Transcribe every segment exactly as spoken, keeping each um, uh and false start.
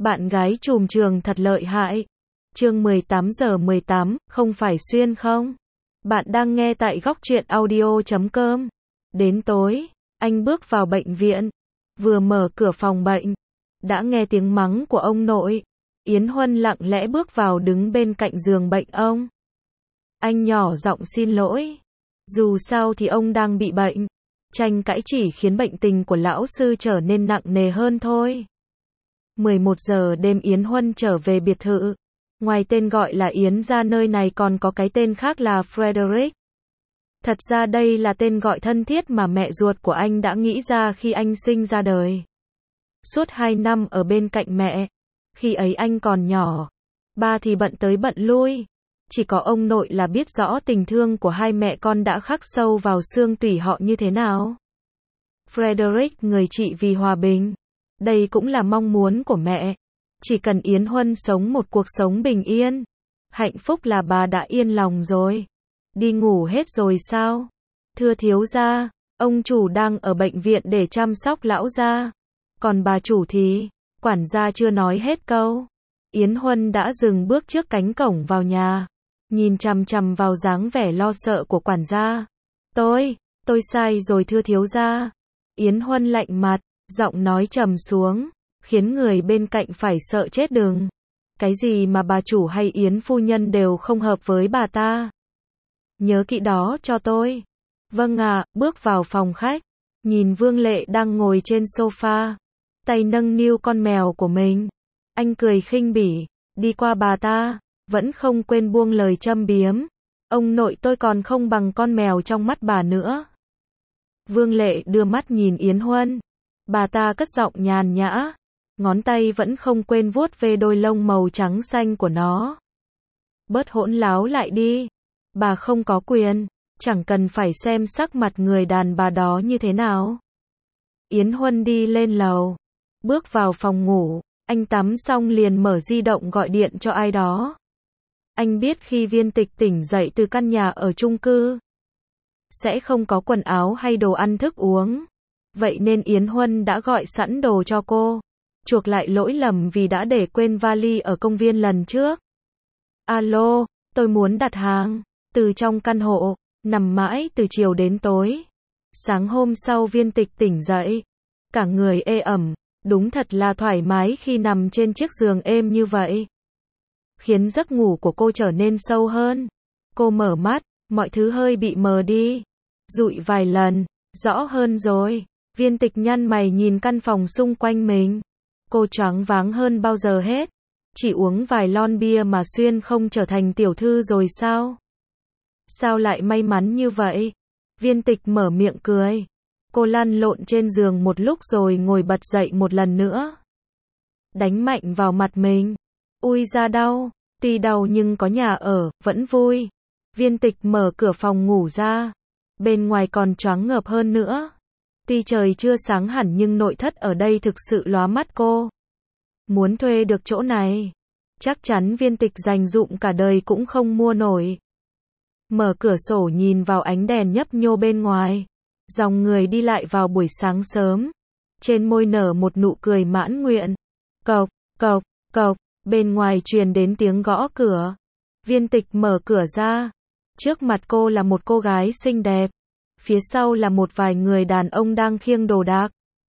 Bạn gái trùm trường thật lợi hại. Chương mười tám giờ mười tám, không phải xuyên không? Bạn đang nghe tại góc truyện audio chấm com. Đến tối, anh bước vào bệnh viện. Vừa mở cửa phòng bệnh, đã nghe tiếng mắng của ông nội. Yến Huân lặng lẽ bước vào đứng bên cạnh giường bệnh ông. Anh nhỏ giọng xin lỗi. Dù sao thì ông đang bị bệnh. Tranh cãi chỉ khiến bệnh tình của lão sư trở nên nặng nề hơn thôi. mười một giờ đêm Yến Huân trở về biệt thự. Ngoài tên gọi là Yến ra, nơi này còn có cái tên khác là Frederick. Thật ra đây là tên gọi thân thiết mà mẹ ruột của anh đã nghĩ ra khi anh sinh ra đời. Suốt hai năm ở bên cạnh mẹ, khi ấy anh còn nhỏ, ba thì bận tới bận lui. Chỉ có ông nội là biết rõ tình thương của hai mẹ con đã khắc sâu vào xương tủy họ như thế nào. Frederick người trị vì hòa bình. Đây cũng là mong muốn của mẹ. Chỉ cần Yến Huân sống một cuộc sống bình yên, hạnh phúc là bà đã yên lòng rồi. Đi ngủ hết rồi sao? Thưa thiếu gia, ông chủ đang ở bệnh viện để chăm sóc lão gia. Còn bà chủ thì, quản gia chưa nói hết câu. Yến Huân đã dừng bước trước cánh cổng vào nhà, nhìn chằm chằm vào dáng vẻ lo sợ của quản gia. Tôi, tôi sai rồi thưa thiếu gia. Yến Huân lạnh mặt, giọng nói trầm xuống, khiến người bên cạnh phải sợ chết đừng. Cái gì mà bà chủ hay Yến phu nhân đều không hợp với bà ta. Nhớ kỹ đó cho tôi. Vâng ạ. Bước vào phòng khách, nhìn Vương Lệ đang ngồi trên sofa, tay nâng niu con mèo của mình. Anh cười khinh bỉ, đi qua bà ta, vẫn không quên buông lời châm biếm. Ông nội tôi còn không bằng con mèo trong mắt bà nữa. Vương Lệ đưa mắt nhìn Yến Huân. Bà ta cất giọng nhàn nhã, ngón tay vẫn không quên vuốt về đôi lông màu trắng xanh của nó. Bớt hỗn láo lại đi. Bà không có quyền, chẳng cần phải xem sắc mặt người đàn bà đó như thế nào. Yến Huân đi lên lầu, bước vào phòng ngủ, anh tắm xong liền mở di động gọi điện cho ai đó. Anh biết khi Viên Tịch tỉnh dậy từ căn nhà ở chung cư, sẽ không có quần áo hay đồ ăn thức uống. Vậy nên Yến Huân đã gọi sẵn đồ cho cô, chuộc lại lỗi lầm vì đã để quên vali ở công viên lần trước. Alo, tôi muốn đặt hàng. Từ trong căn hộ, nằm mãi từ chiều đến tối. Sáng hôm sau Viên Tịch tỉnh dậy, cả người ê ẩm, đúng thật là thoải mái khi nằm trên chiếc giường êm như vậy. Khiến giấc ngủ của cô trở nên sâu hơn. Cô mở mắt, mọi thứ hơi bị mờ đi. Dụi vài lần, rõ hơn rồi. Viên Tịch nhăn mày nhìn căn phòng xung quanh mình. Cô choáng váng hơn bao giờ hết. Chỉ uống vài lon bia mà xuyên không trở thành tiểu thư rồi sao? Sao lại may mắn như vậy? Viên Tịch mở miệng cười. Cô lăn lộn trên giường một lúc rồi ngồi bật dậy một lần nữa. Đánh mạnh vào mặt mình. Ui da đau. Tuy đau nhưng có nhà ở, vẫn vui. Viên Tịch mở cửa phòng ngủ ra. Bên ngoài còn choáng ngợp hơn nữa. Tuy trời chưa sáng hẳn nhưng nội thất ở đây thực sự lóa mắt cô. Muốn thuê được chỗ này, chắc chắn Viên Tịch dành dụm cả đời cũng không mua nổi. Mở cửa sổ nhìn vào ánh đèn nhấp nhô bên ngoài. Dòng người đi lại vào buổi sáng sớm. Trên môi nở một nụ cười mãn nguyện. Cộc, cộc, cộc, bên ngoài truyền đến tiếng gõ cửa. Viên Tịch mở cửa ra. Trước mặt cô là một cô gái xinh đẹp. Phía sau là một vài người đàn ông đang khiêng đồ đạc.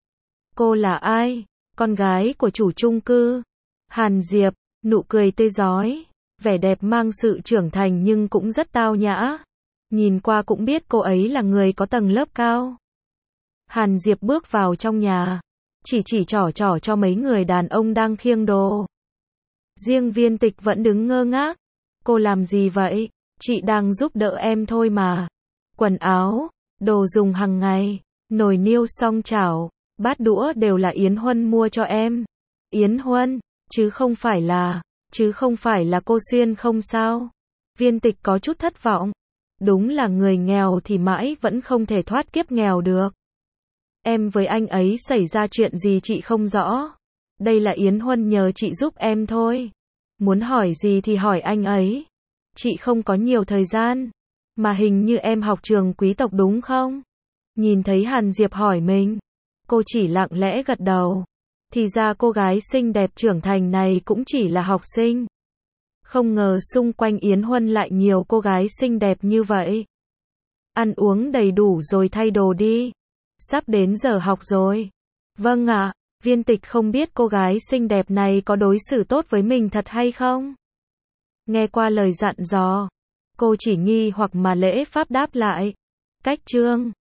Cô là ai? Con gái của chủ chung cư. Hàn Diệp, nụ cười tươi rói, vẻ đẹp mang sự trưởng thành nhưng cũng rất tao nhã. Nhìn qua cũng biết cô ấy là người có tầng lớp cao. Hàn Diệp bước vào trong nhà, chỉ chỉ trỏ trỏ cho mấy người đàn ông đang khiêng đồ. Riêng Viên Tịch vẫn đứng ngơ ngác. Cô làm gì vậy? Chị đang giúp đỡ em thôi mà. Quần áo, đồ dùng hàng ngày, nồi niêu song chảo, bát đũa đều là Yến Huân mua cho em. Yến Huân, chứ không phải là, chứ không phải là cô xuyên không sao? Viên Tịch có chút thất vọng. Đúng là người nghèo thì mãi vẫn không thể thoát kiếp nghèo được. Em với anh ấy xảy ra chuyện gì chị không rõ. Đây là Yến Huân nhờ chị giúp em thôi. Muốn hỏi gì thì hỏi anh ấy. Chị không có nhiều thời gian. Mà hình như em học trường quý tộc đúng không? Nhìn thấy Hàn Diệp hỏi mình, cô chỉ lặng lẽ gật đầu. Thì ra cô gái xinh đẹp trưởng thành này cũng chỉ là học sinh. Không ngờ xung quanh Yến Huân lại nhiều cô gái xinh đẹp như vậy. Ăn uống đầy đủ rồi thay đồ đi. Sắp đến giờ học rồi. Vâng ạ, Viên Tịch không biết cô gái xinh đẹp này có đối xử tốt với mình thật hay không. Nghe qua lời dặn dò, cô chỉ nghi hoặc mà lễ phép đáp lại. Cách chương